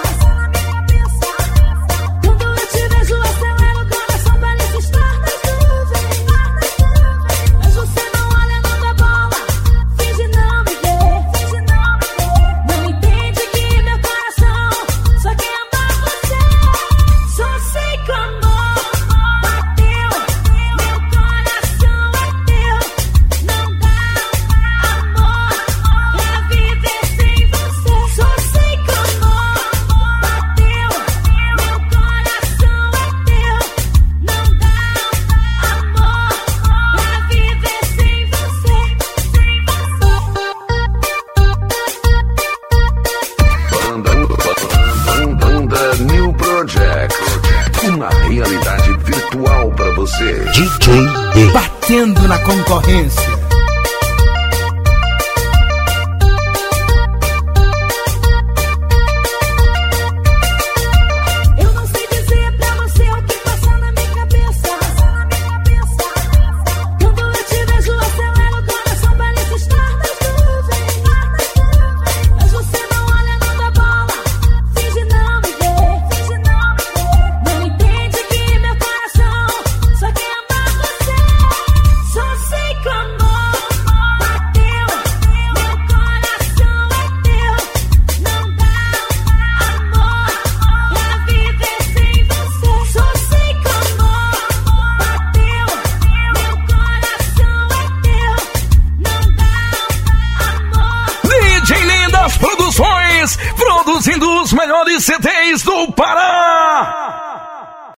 Quando eu te vejo, acelera o coração, parece estar nas nuvens. Mas você não olha, não dá bola, finge não me ver. Não entende que meu coração só quer amar você. Só sei que o amor bateu, meu coração é teu. Não dá amor pra viver sem você. Só sei que o amor bateu, meu coração é teu. Não dá amor pra viver sem você. Banda New Project, uma realidade virtual pra você. DJ D, batendo na concorrência. Eu não sei dizer pra você o que passa na minha cabeça. Quando eu te vejo, acelera o coração, parece estar nas nuvens. Mas você não olha, não dá bola, finge não me ver. Não entende que meu coração só quer amar você. Só sei que o amor melhores CDs do Pará.